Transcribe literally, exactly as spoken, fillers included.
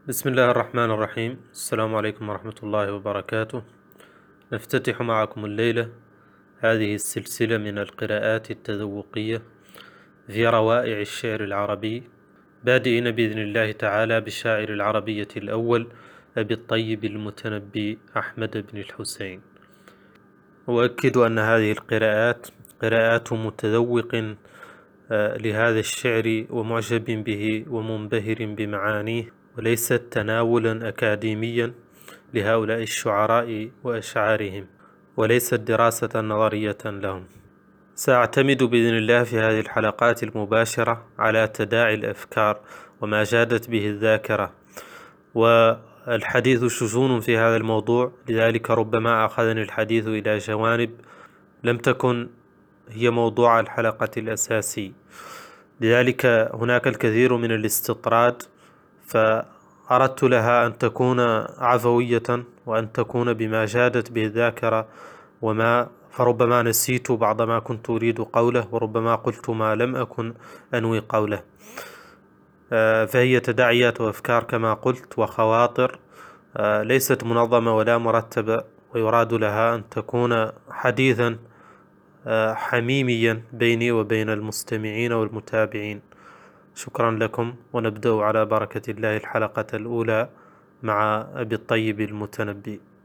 بسم الله الرحمن الرحيم. السلام عليكم ورحمة الله وبركاته. نفتتح معكم الليلة هذه السلسلة من القراءات التذوقية في روائع الشعر العربي، بادئين بإذن الله تعالى بالشاعر العربية الأول أبي الطيب المتنبي أحمد بن الحسين. أؤكد أن هذه القراءات قراءات متذوق لهذا الشعر ومعجب به ومنبهر بمعانيه، وليست تناولا أكاديميا لهؤلاء الشعراء وأشعارهم، وليست دراسة نظرية لهم. سأعتمد بإذن الله في هذه الحلقات المباشرة على تداعي الأفكار وما جادت به الذاكرة، والحديث شجون في هذا الموضوع، لذلك ربما أخذني الحديث إلى جوانب لم تكن هي موضوع الحلقة الأساسي، لذلك هناك الكثير من الاستطراد، فأردت لها أن تكون عفوية وأن تكون بما جادت به الذاكرة، وما فربما نسيت بعض ما كنت أريد قوله، وربما قلت ما لم أكن أنوي قوله. فهي تداعيات وأفكار كما قلت وخواطر، ليست منظمة ولا مرتبة، ويراد لها أن تكون حديثا حميميا بيني وبين المستمعين والمتابعين. شكرا لكم، ونبدأ على بركة الله الحلقة الأولى مع أبي الطيب المتنبي.